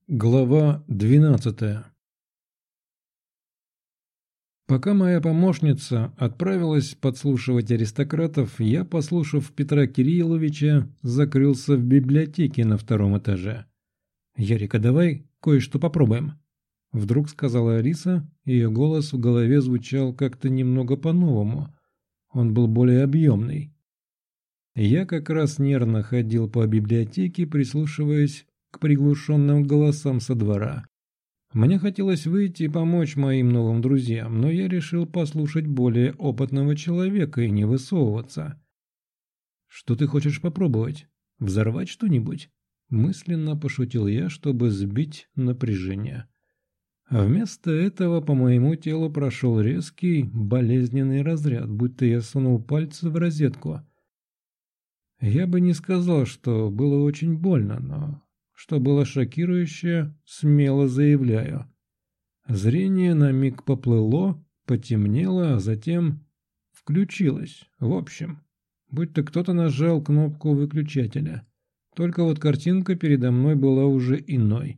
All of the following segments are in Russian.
Глава 12. Пока моя помощница отправилась подслушивать аристократов, я, послушав Петра Кирилловича, закрылся в библиотеке на втором этаже. «Ярик, а давай кое-что попробуем», — вдруг сказала Алиса, и ее голос в голове звучал как-то немного по-новому. Он был более объемный. Я как раз нервно ходил по библиотеке, прислушиваясь к приглушенным голосам со двора. Мне хотелось выйти и помочь моим новым друзьям, но я решил послушать более опытного человека и не высовываться. «Что ты хочешь попробовать? Взорвать что-нибудь?» Мысленно пошутил я, чтобы сбить напряжение. А вместо этого по моему телу прошел резкий, болезненный разряд, будто я сунул пальцы в розетку. Я бы не сказал, что было очень больно, но что было шокирующе, смело заявляю. Зрение на миг поплыло, потемнело, а затем включилось. В общем, будто кто-то нажал кнопку выключателя. Только вот картинка передо мной была уже иной.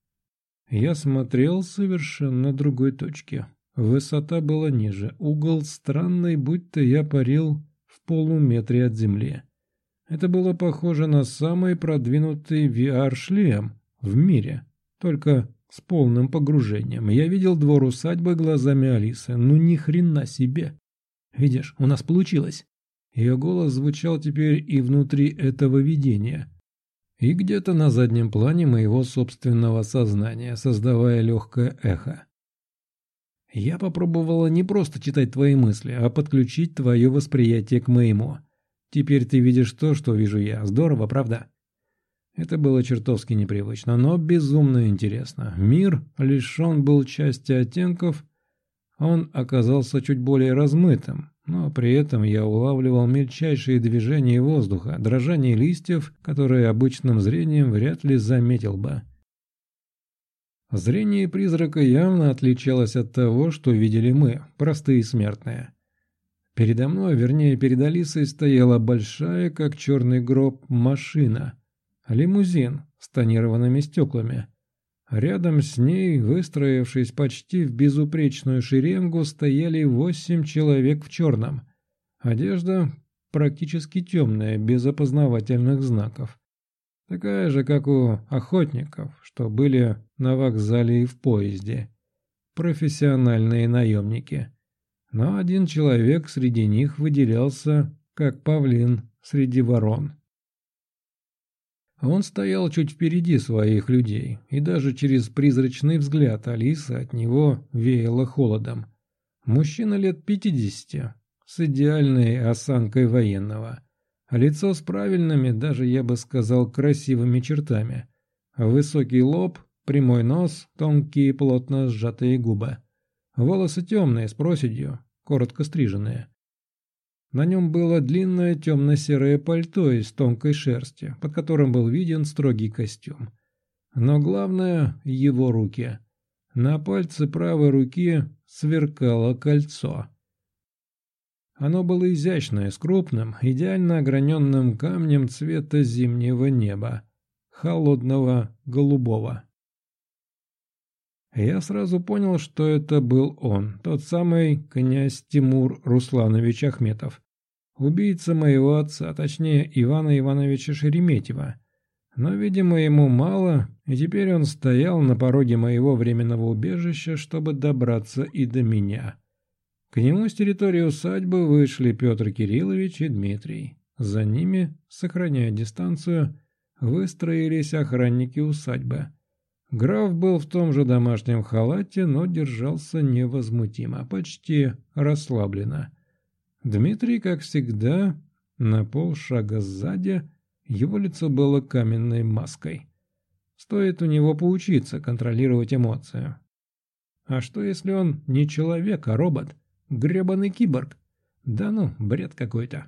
Я смотрел с совершенно другой точки. Высота была ниже, угол странный, будто я парил в полуметре от земли. Это было похоже на самый продвинутый VR-шлем в мире, только с полным погружением. Я видел двор усадьбы глазами Алисы. Ну ни хрена себе! Видишь, у нас получилось. Ее голос звучал теперь и внутри этого видения, и где-то на заднем плане моего собственного сознания, создавая легкое эхо. Я попробовала не просто читать твои мысли, а подключить твое восприятие к моему. Теперь ты видишь то, что вижу я. Здорово, правда? Это было чертовски непривычно, но безумно интересно. Мир лишен был части оттенков, он оказался чуть более размытым, но при этом я улавливал мельчайшие движения воздуха, дрожание листьев, которые обычным зрением вряд ли заметил бы. Зрение призрака явно отличалось от того, что видели мы, простые смертные. Передо мной, вернее, перед Алисой, стояла большая, как черный гроб, машина. Лимузин с тонированными стеклами. Рядом с ней, выстроившись почти в безупречную шеренгу, стояли 8 человек в черном. Одежда практически темная, без опознавательных знаков. Такая же, как у охотников, что были на вокзале и в поезде. Профессиональные наемники. Но один человек среди них выделялся, как павлин среди ворон. Он стоял чуть впереди своих людей, и даже через призрачный взгляд Алисы от него веяло холодом. Мужчина лет 50, с идеальной осанкой военного. Лицо с правильными, даже я бы сказал, красивыми чертами. Высокий лоб, прямой нос, тонкие плотно сжатые губы. Волосы темные, с проседью, коротко стриженные. На нем было длинное темно-серое пальто из тонкой шерсти, под которым был виден строгий костюм. Но главное – его руки. На пальце правой руки сверкало кольцо. Оно было изящное, с крупным, идеально ограненным камнем цвета зимнего неба, холодного голубого. Я сразу понял, что это был он, тот самый князь Тимур Русланович Ахметов, убийца моего отца, точнее Ивана Ивановича Шереметьева. Но, видимо, ему мало, и теперь он стоял на пороге моего временного убежища, чтобы добраться и до меня. К нему с территории усадьбы вышли Петр Кириллович и Дмитрий. За ними, сохраняя дистанцию, выстроились охранники усадьбы. Граф был в том же домашнем халате, но держался невозмутимо, почти расслабленно. Дмитрий, как всегда, на полшага сзади, его лицо было каменной маской. Стоит у него поучиться контролировать эмоции. А что, если он не человек, а робот? Гребаный киборг? Да ну, бред какой-то.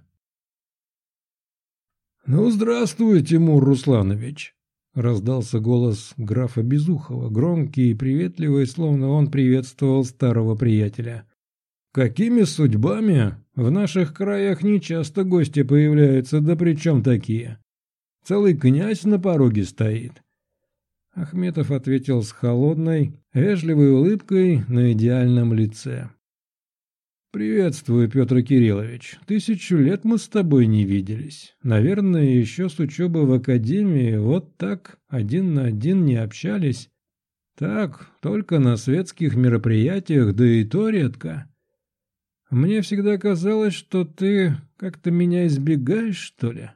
«Ну, здравствуй, Тимур Русланович!» Раздался голос графа Безухова, громкий и приветливый, словно он приветствовал старого приятеля. «Какими судьбами? В наших краях нечасто гости появляются, да причем такие. Целый князь на пороге стоит». Ахметов ответил с холодной, вежливой улыбкой на идеальном лице. «Приветствую, Петр Кириллович. 1000 лет мы с тобой не виделись. Наверное, еще с учебы в академии вот так, один на один не общались. Так, только на светских мероприятиях, да и то редко. Мне всегда казалось, что ты как-то меня избегаешь, что ли?»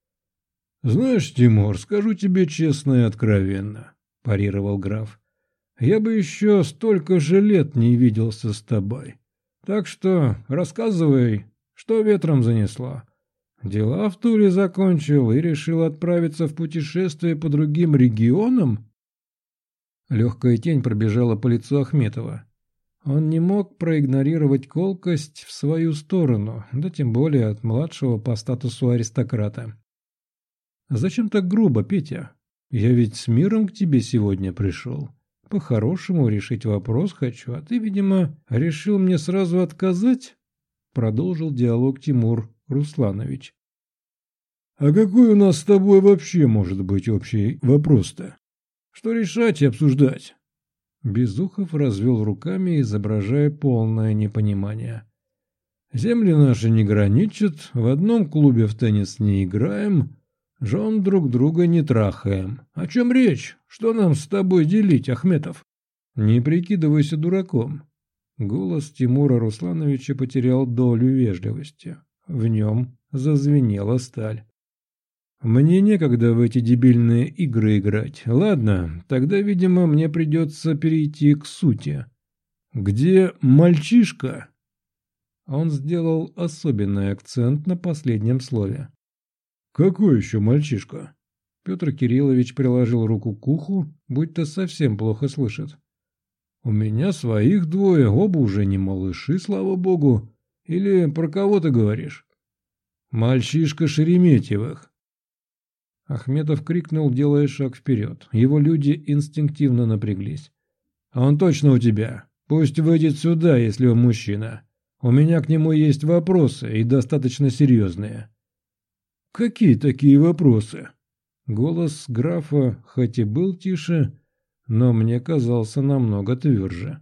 «Знаешь, Тимур, скажу тебе честно и откровенно», – парировал граф. «Я бы еще столько же лет не виделся с тобой. Так что рассказывай, что ветром занесло. Дела в Туле закончил и решил отправиться в путешествие по другим регионам?» Легкая тень пробежала по лицу Ахметова. Он не мог проигнорировать колкость в свою сторону, да тем более от младшего по статусу аристократа. «Зачем так грубо, Петя? Я ведь с миром к тебе сегодня пришел. По-хорошему решить вопрос хочу, а ты, видимо, решил мне сразу отказать?» Продолжил диалог Тимур Русланович. «А какой у нас с тобой вообще может быть общий вопрос-то? Что решать и обсуждать?» Безухов развел руками, изображая полное непонимание. «Земли наши не граничат, в одном клубе в теннис не играем, жен друг друга не трахаем. О чем речь? Что нам с тобой делить, Ахметов?» «Не прикидывайся дураком». Голос Тимура Руслановича потерял долю вежливости. В нем зазвенела сталь. «Мне некогда в эти дебильные игры играть. Ладно, тогда, видимо, мне придется перейти к сути. Где мальчишка?» Он сделал особенный акцент на последнем слове. «Какой еще мальчишка?» Петр Кириллович приложил руку к уху, будто совсем плохо слышит. «У меня своих двое, оба уже не малыши, слава богу. Или про кого ты говоришь?» «Мальчишка Шереметьевых». Ахметов крикнул, делая шаг вперед. Его люди инстинктивно напряглись. «А он точно у тебя. Пусть выйдет сюда, если он мужчина. У меня к нему есть вопросы, и достаточно серьезные». «Какие такие вопросы?» Голос графа хоть и был тише, но мне казался намного тверже.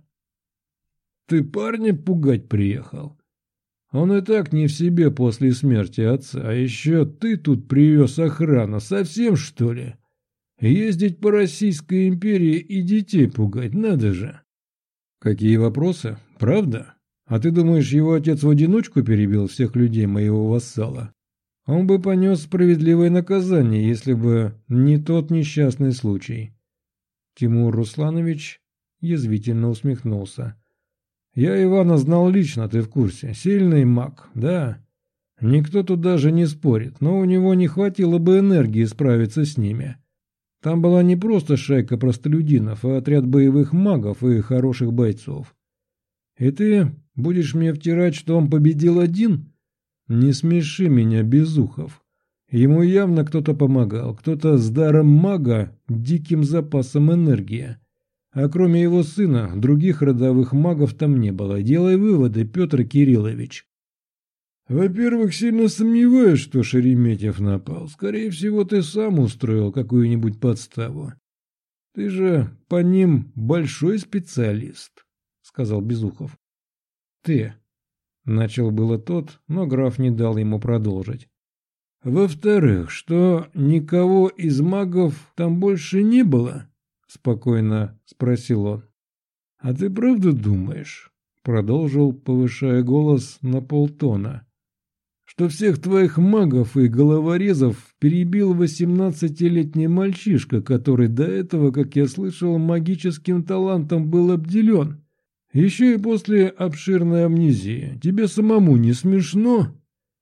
«Ты парня пугать приехал? Он и так не в себе после смерти отца, а еще ты тут привез охрану, совсем что ли? Ездить по Российской империи и детей пугать, надо же!» «Какие вопросы? Правда? А ты думаешь, его отец в одиночку перебил всех людей моего вассала? Он бы понес справедливое наказание, если бы не тот несчастный случай». Тимур Русланович язвительно усмехнулся. «Я Ивана знал лично, ты в курсе. Сильный маг, да. Никто тут даже не спорит, но у него не хватило бы энергии справиться с ними. Там была не просто шайка простолюдинов, а отряд боевых магов и хороших бойцов. И ты будешь мне втирать, что он победил один? Не смеши меня, Безухов. Ему явно кто-то помогал, кто-то с даром мага, диким запасом энергии. А кроме его сына, других родовых магов там не было. Делай выводы, Петр Кириллович». «Во-первых, сильно сомневаюсь, что Шереметьев напал. Скорее всего, ты сам устроил какую-нибудь подставу. Ты же по ним большой специалист», — сказал Безухов. «Ты...» — начал было тот, но граф не дал ему продолжить. «Во-вторых, что никого из магов там больше не было?» — спокойно спросил он. «А ты правда думаешь?» — продолжил, повышая голос на полтона. «Что всех твоих магов и головорезов перебил 18-летний мальчишка, который до этого, как я слышал, магическим талантом был обделен? Еще и после обширной амнезии. Тебе самому не смешно?»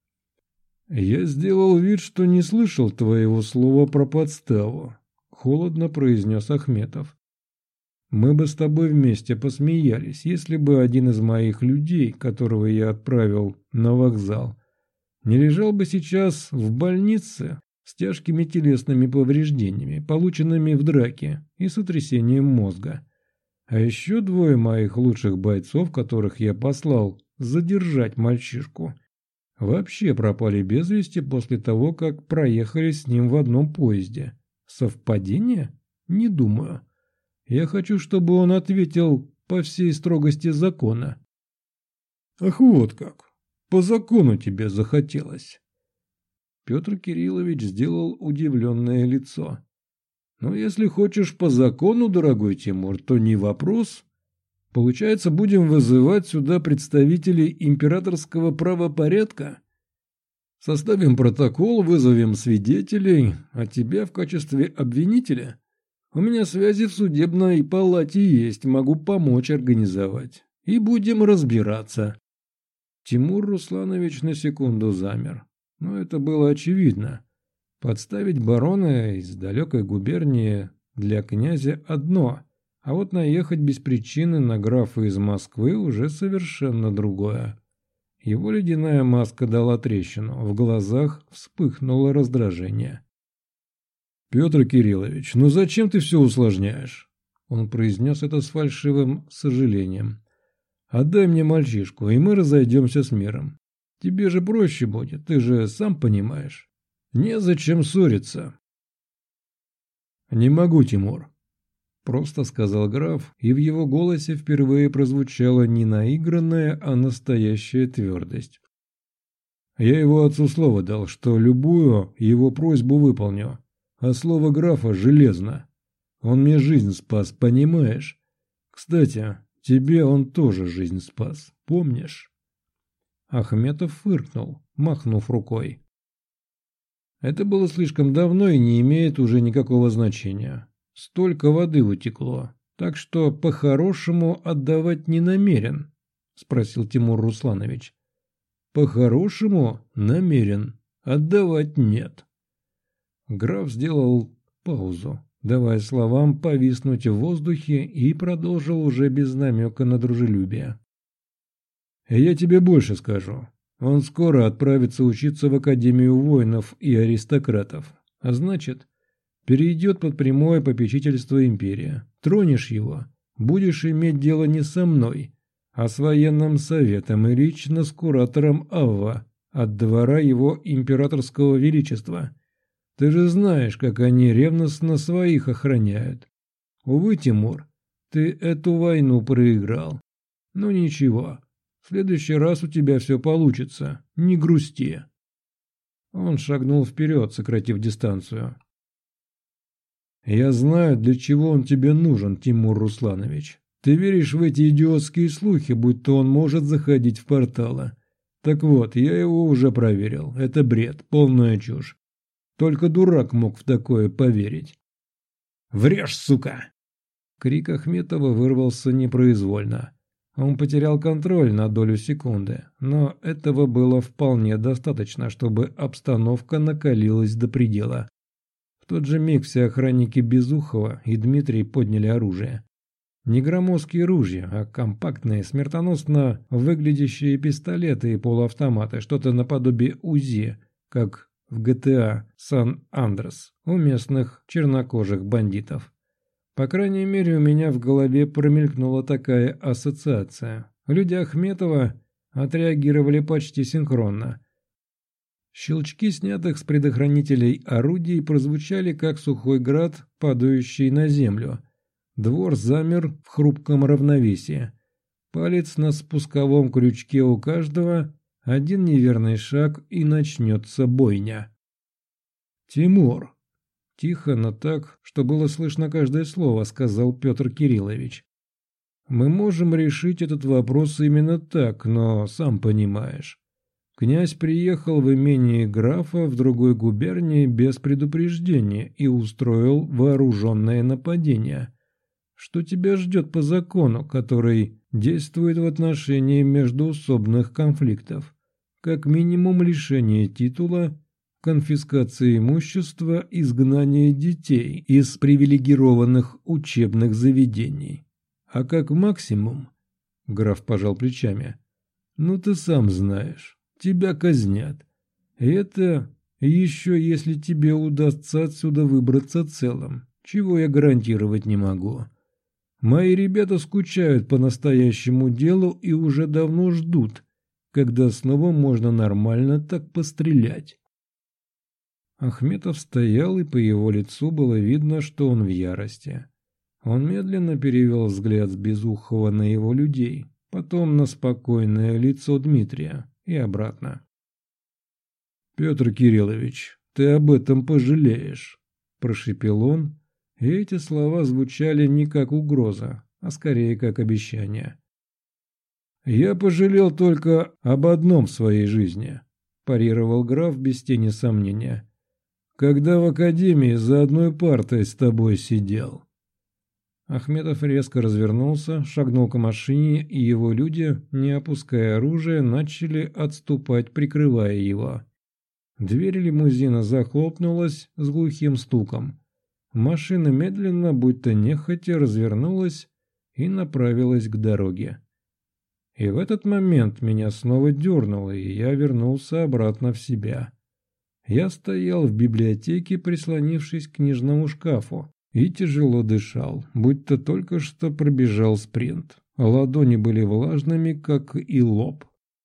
«Я сделал вид, что не слышал твоего слова про подставу», — холодно произнес Ахметов. «Мы бы с тобой вместе посмеялись, если бы один из моих людей, которого я отправил на вокзал, не лежал бы сейчас в больнице с тяжкими телесными повреждениями, полученными в драке и сотрясением мозга. А еще двое моих лучших бойцов, которых я послал задержать мальчишку, вообще пропали без вести после того, как проехали с ним в одном поезде. Совпадение? Не думаю. Я хочу, чтобы он ответил по всей строгости закона». «Ах, вот как! По закону тебе захотелось!» Петр Кириллович сделал удивленное лицо. «Ну, если хочешь по закону, дорогой Тимур, то не вопрос. Получается, будем вызывать сюда представителей императорского правопорядка? Составим протокол, вызовем свидетелей, а тебя в качестве обвинителя? У меня связи в судебной палате есть, могу помочь организовать. И будем разбираться». Тимур Русланович на секунду замер. Но это было очевидно. Подставить барона из далекой губернии для князя одно, а вот наехать без причины на графа из Москвы уже совершенно другое. Его ледяная маска дала трещину, в глазах вспыхнуло раздражение. «Петр Кириллович, ну зачем ты все усложняешь?» Он произнес это с фальшивым сожалением. «Отдай мне мальчишку, и мы разойдемся с миром. Тебе же проще будет, ты же сам понимаешь. Незачем ссориться». «Не могу, Тимур», — просто сказал граф, и в его голосе впервые прозвучала не наигранная, а настоящая твердость. «Я его отцу слово дал, что любую его просьбу выполню, а слово графа железно. Он мне жизнь спас, понимаешь? Кстати, тебе он тоже жизнь спас, помнишь?» Ахметов фыркнул, махнув рукой. Это было слишком давно и не имеет уже никакого значения. Столько воды утекло, так что по-хорошему отдавать не намерен, спросил Тимур Русланович. По-хорошему намерен, отдавать нет. Граф сделал паузу, давая словам повиснуть в воздухе, и продолжил уже без намека на дружелюбие. «Я тебе больше скажу. Он скоро отправится учиться в Академию воинов и аристократов, а значит, перейдет под прямое попечительство империи. Тронешь его, будешь иметь дело не со мной, а с военным советом и лично с куратором Авва от двора его императорского величества. Ты же знаешь, как они ревностно своих охраняют. Увы, Тимур, ты эту войну проиграл. Ну ничего. В следующий раз у тебя все получится, не грусти». Он шагнул вперед, сократив дистанцию. «Я знаю, для чего он тебе нужен, Тимур Русланович. Ты веришь в эти идиотские слухи, будто он может заходить в порталы. Так вот, я его уже проверил. Это бред, полная чушь. Только дурак мог в такое поверить». «Врешь, сука!» Крик Ахметова вырвался непроизвольно. Он потерял контроль на долю секунды, но этого было вполне достаточно, чтобы обстановка накалилась до предела. В тот же миг все охранники Безухова и Дмитрий подняли оружие. Не громоздкие ружья, а компактные, смертоносно выглядящие пистолеты и полуавтоматы, что-то наподобие УЗИ, как в GTA Сан-Андрес у местных чернокожих бандитов. По крайней мере, у меня в голове промелькнула такая ассоциация. Люди Ахметова отреагировали почти синхронно. Щелчки снятых с предохранителей орудий прозвучали, как сухой град, падающий на землю. Двор замер в хрупком равновесии. Палец на спусковом крючке у каждого, один неверный шаг, и начнется бойня. «Тимур!» Тихо, но так, что было слышно каждое слово, сказал Петр Кириллович. «Мы можем решить этот вопрос именно так, но сам понимаешь. Князь приехал в имение графа в другой губернии без предупреждения и устроил вооруженное нападение. Что тебя ждет по закону, который действует в отношении междоусобных конфликтов? Как минимум лишение титула, конфискация имущества, изгнание детей из привилегированных учебных заведений. А как максимум, граф пожал плечами, ну ты сам знаешь, тебя казнят. Это еще если тебе удастся отсюда выбраться целым, чего я гарантировать не могу. Мои ребята скучают по настоящему делу и уже давно ждут, когда снова можно нормально так пострелять». Ахметов стоял, и по его лицу было видно, что он в ярости. Он медленно перевел взгляд с Безухова на его людей, потом на спокойное лицо Дмитрия и обратно. «Петр Кириллович, ты об этом пожалеешь», – прошепел он, и эти слова звучали не как угроза, а скорее как обещание. «Я пожалел только об одном в своей жизни», – парировал граф без тени сомнения. «Когда в академии за одной партой с тобой сидел». Ахметов резко развернулся, шагнул к машине, и его люди, не опуская оружие, начали отступать, прикрывая его. Дверь лимузина захлопнулась с глухим стуком. Машина медленно, будто нехотя, развернулась и направилась к дороге. И в этот момент меня снова дернуло, и я вернулся обратно в себя. Я стоял в библиотеке, прислонившись к книжному шкафу, и тяжело дышал, будто только что пробежал спринт. Ладони были влажными, как и лоб.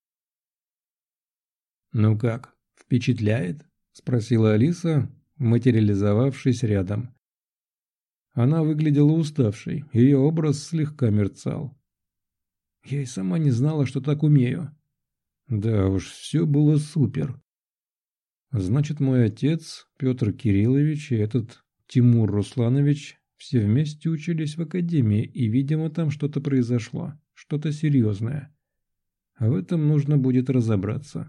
«Ну как, впечатляет?» – спросила Алиса, материализовавшись рядом. Она выглядела уставшей, ее образ слегка мерцал. «Я и сама не знала, что так умею». «Да уж, все было супер». «Значит, мой отец, Петр Кириллович, и этот Тимур Русланович все вместе учились в академии, и, видимо, там что-то произошло, что-то серьезное. А в этом нужно будет разобраться».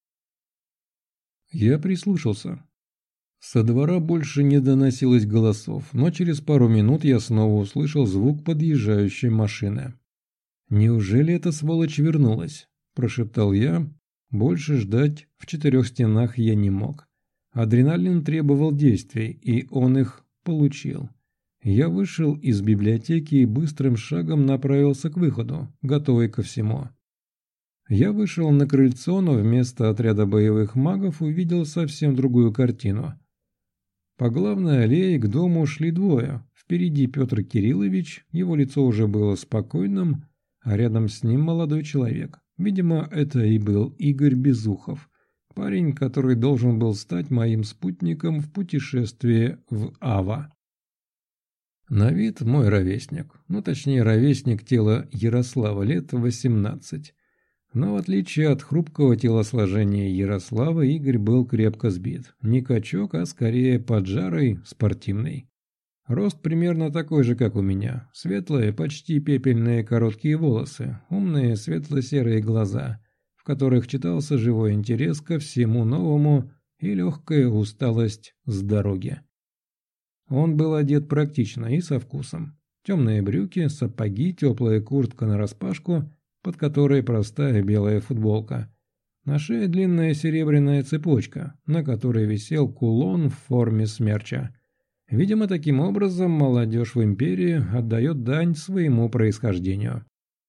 Я прислушался. Со двора больше не доносилось голосов, но через пару минут я снова услышал звук подъезжающей машины. «Неужели эта сволочь вернулась?» – прошептал я. Больше ждать в четырех стенах я не мог. Адреналин требовал действий, и он их получил. Я вышел из библиотеки и быстрым шагом направился к выходу, готовый ко всему. Я вышел на крыльцо, но вместо отряда боевых магов увидел совсем другую картину. По главной аллее к дому шли двое. Впереди Петр Кириллович, его лицо уже было спокойным, а рядом с ним молодой человек. Видимо, это и был Игорь Безухов, парень, который должен был стать моим спутником в путешествии в Ава. На вид мой ровесник, точнее ровесник тела Ярослава, лет 18. Но в отличие от хрупкого телосложения Ярослава, Игорь был крепко сбит. Не качок, а скорее поджарый, спортивный. Рост примерно такой же, как у меня. Светлые, почти пепельные короткие волосы, умные светло-серые глаза, в которых читался живой интерес ко всему новому и легкая усталость с дороги. Он был одет практично и со вкусом. Темные брюки, сапоги, теплая куртка нараспашку, под которой простая белая футболка. На шее длинная серебряная цепочка, на которой висел кулон в форме смерча. Видимо, таким образом молодежь в империи отдает дань своему происхождению.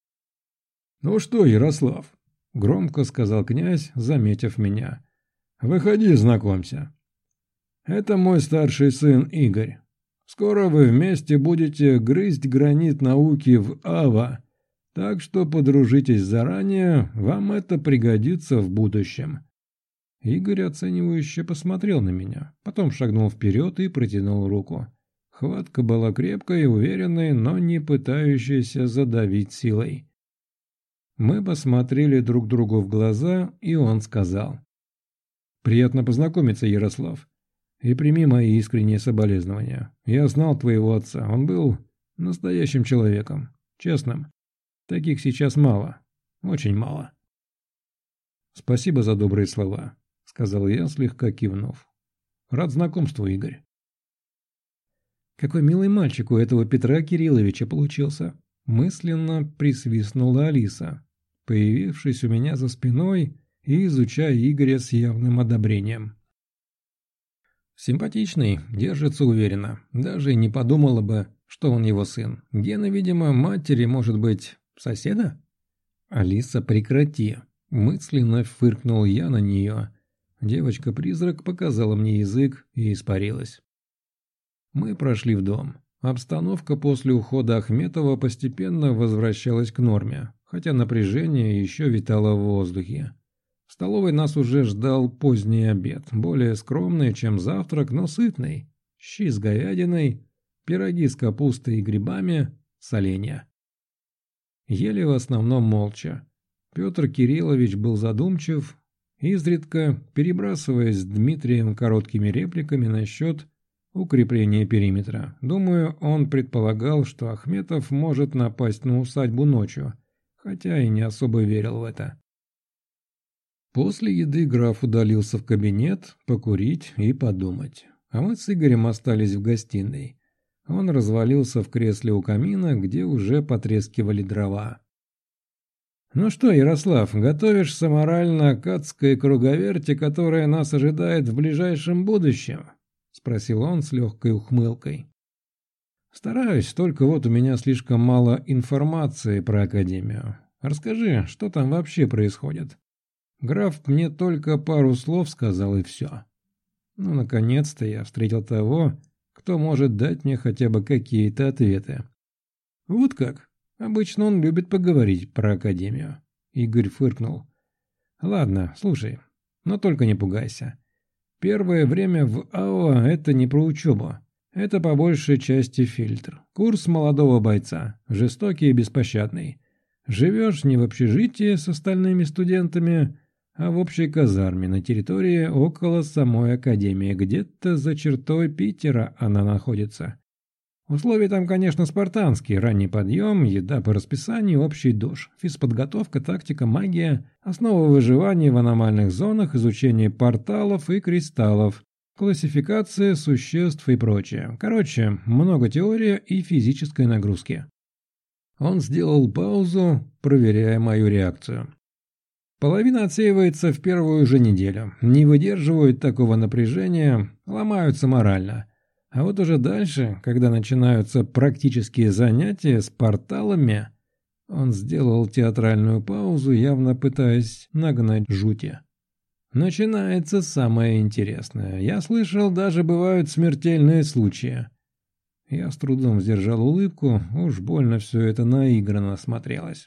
«Ну что, Ярослав?» – громко сказал князь, заметив меня. «Выходи, знакомься. Это мой старший сын Игорь. Скоро вы вместе будете грызть гранит науки в Ава, так что подружитесь заранее, вам это пригодится в будущем». Игорь оценивающе посмотрел на меня, потом шагнул вперед и протянул руку. Хватка была крепкой и уверенной, но не пытающейся задавить силой. Мы посмотрели друг другу в глаза, и он сказал: «Приятно познакомиться, Ярослав, и прими мои искренние соболезнования. Я знал твоего отца, он был настоящим человеком, честным. Таких сейчас мало, очень мало». «Спасибо за добрые слова», — сказал я, слегка кивнув. «Рад знакомству, Игорь». «Какой милый мальчик у этого Петра Кирилловича получился», — мысленно присвистнула Алиса, появившись у меня за спиной и изучая Игоря с явным одобрением. «Симпатичный, держится уверенно, даже и не подумала бы, что он его сын. Гена, видимо, матери, может быть, соседа?» «Алиса, прекрати», — мысленно фыркнул я на нее. Девочка-призрак показала мне язык и испарилась. Мы прошли в дом. Обстановка после ухода Ахметова постепенно возвращалась к норме, хотя напряжение еще витало в воздухе. В столовой нас уже ждал поздний обед, более скромный, чем завтрак, но сытный. Щи с говядиной, пироги с капустой и грибами, соленья. Ели в основном молча. Петр Кириллович был задумчив, изредка перебрасываясь с Дмитрием короткими репликами насчет укрепления периметра. Думаю, он предполагал, что Ахметов может напасть на усадьбу ночью, хотя и не особо верил в это. После еды граф удалился в кабинет покурить и подумать, а мы с Игорем остались в гостиной. Он развалился в кресле у камина, где уже потрескивали дрова. «Ну что, Ярослав, готовишься морально к адской круговерти, которая нас ожидает в ближайшем будущем?» – спросил он с легкой ухмылкой. «Стараюсь, только вот у меня слишком мало информации про Академию. Расскажи, что там вообще происходит?» Граф мне только пару слов сказал, и все. Ну, наконец-то я встретил того, кто может дать мне хотя бы какие-то ответы. «Вот как? Обычно он любит поговорить про Академию». Игорь фыркнул. «Ладно, слушай, но только не пугайся. Первое время в АО – это не про учебу. Это по большей части фильтр. Курс молодого бойца, жестокий и беспощадный. Живешь не в общежитии с остальными студентами, а в общей казарме на территории около самой Академии, где-то за чертой Питера она находится. Условия там, конечно, спартанские: ранний подъем, еда по расписанию, общий душ, физподготовка, тактика, магия, основа выживания в аномальных зонах, изучение порталов и кристаллов, классификация существ и прочее. Короче, много теории и физической нагрузки». Он сделал паузу, проверяя мою реакцию. Половина отсеивается в первую же неделю, не выдерживают такого напряжения, ломаются морально. А вот уже дальше, когда начинаются практические занятия с порталами, он сделал театральную паузу, явно пытаясь нагнать жути. Начинается самое интересное. Я слышал, даже бывают смертельные случаи. Я с трудом сдержал улыбку, уж больно все это наигранно смотрелось.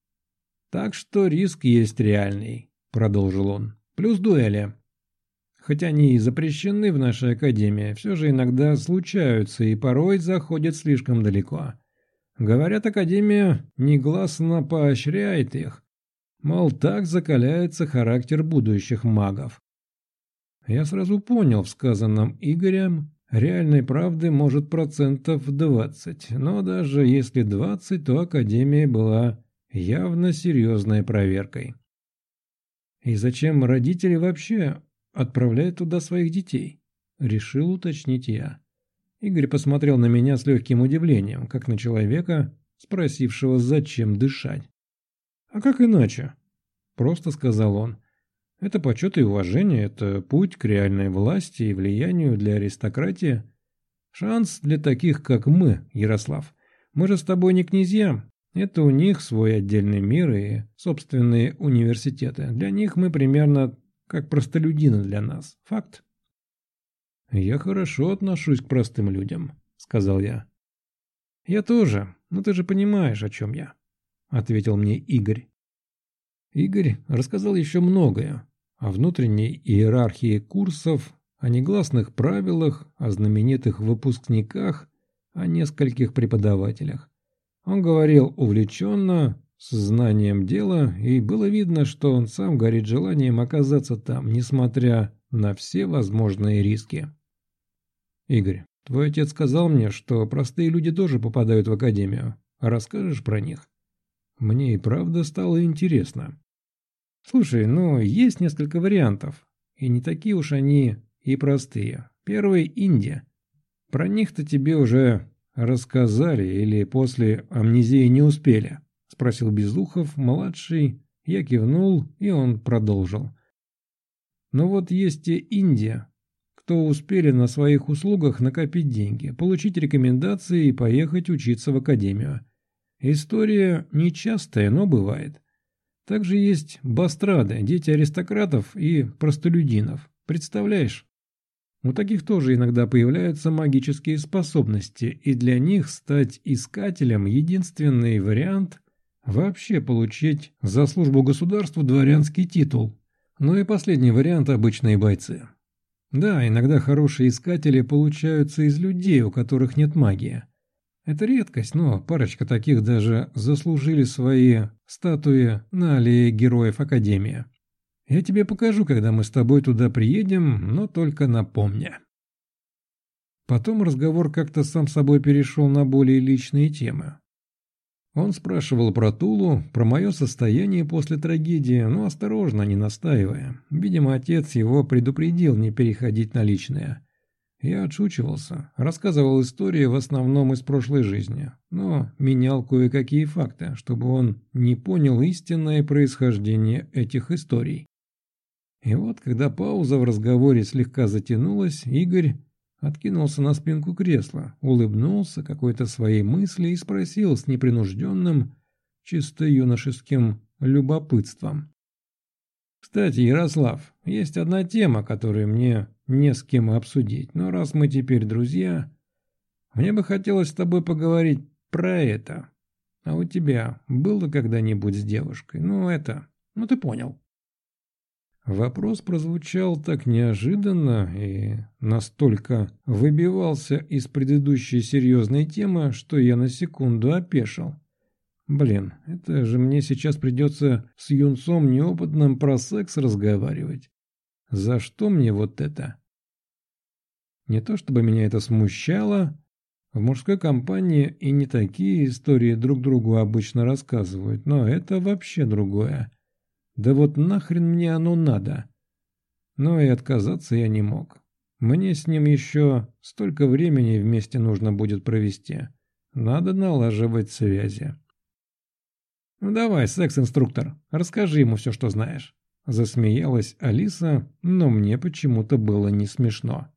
«Так что риск есть реальный», — продолжил он. «Плюс дуэли. Хоть они и запрещены в нашей академии, все же иногда случаются и порой заходят слишком далеко. Говорят, академия негласно поощряет их. Мол, так закаляется характер будущих магов». Я сразу понял в сказанном Игорем, реальной правды может 20%, но даже если 20%, то академия была явно серьезной проверкой. «И зачем родители вообще отправляют туда своих детей?» – решил уточнить я. Игорь посмотрел на меня с легким удивлением, как на человека, спросившего, зачем дышать. «А как иначе?» – просто сказал он. «Это почет и уважение, это путь к реальной власти и влиянию для аристократии. Шанс для таких, как мы, Ярослав. Мы же с тобой не князья. Это у них свой отдельный мир и собственные университеты. Для них мы примерно как простолюдины для нас. Факт». «Я хорошо отношусь к простым людям», — сказал я. «Я тоже, но ты же понимаешь, о чем я», — ответил мне Игорь. Игорь рассказал еще многое. О внутренней иерархии курсов, о негласных правилах, о знаменитых выпускниках, о нескольких преподавателях. Он говорил увлеченно, с знанием дела, и было видно, что он сам горит желанием оказаться там, несмотря на все возможные риски. «Игорь, твой отец сказал мне, что простые люди тоже попадают в академию. Расскажешь про них?» Мне и правда стало интересно. «Слушай, ну, есть несколько вариантов, и не такие уж они и простые. Первый – Индия. Про них-то тебе уже рассказали или после амнезии не успели?» – спросил Безухов-младший. Я кивнул, и он продолжил. «Но вот есть и Индия, кто успели на своих услугах накопить деньги, получить рекомендации и поехать учиться в академию. История нечастая, но бывает. Также есть бастрады, дети аристократов и простолюдинов. Представляешь? У таких тоже иногда появляются магические способности, и для них стать искателем – единственный вариант вообще получить за службу государству дворянский титул. Ну и последний вариант – обычные бойцы. Да, иногда хорошие искатели получаются из людей, у которых нет магии. Это редкость, но парочка таких даже заслужили свои статуи на аллее героев Академии. Я тебе покажу, когда мы с тобой туда приедем, но только напомни. Потом разговор как-то сам собой перешел на более личные темы. Он спрашивал про Тулу, про мое состояние после трагедии, но осторожно, не настаивая. Видимо, отец его предупредил не переходить на личное. Я отшучивался, рассказывал истории в основном из прошлой жизни, но менял кое-какие факты, чтобы он не понял истинное происхождение этих историй. И вот, когда пауза в разговоре слегка затянулась, Игорь откинулся на спинку кресла, улыбнулся какой-то своей мысли и спросил с непринужденным, чисто юношеским любопытством. «Кстати, Ярослав, есть одна тема, которую мне не с кем обсудить, но раз мы теперь друзья, мне бы хотелось с тобой поговорить про это. А у тебя было когда-нибудь с девушкой? Ну ты понял». Вопрос прозвучал так неожиданно и настолько выбивался из предыдущей серьезной темы, что я на секунду опешил. Блин, это же мне сейчас придется с юнцом неопытным про секс разговаривать. За что мне вот это? Не то чтобы меня это смущало. В мужской компании и не такие истории друг другу обычно рассказывают, но это вообще другое. Да вот нахрен мне оно надо? Но и отказаться я не мог. Мне с ним еще столько времени вместе нужно будет провести. Надо налаживать связи. «Ну давай, секс-инструктор, расскажи ему все, что знаешь». Засмеялась Алиса, но мне почему-то было не смешно.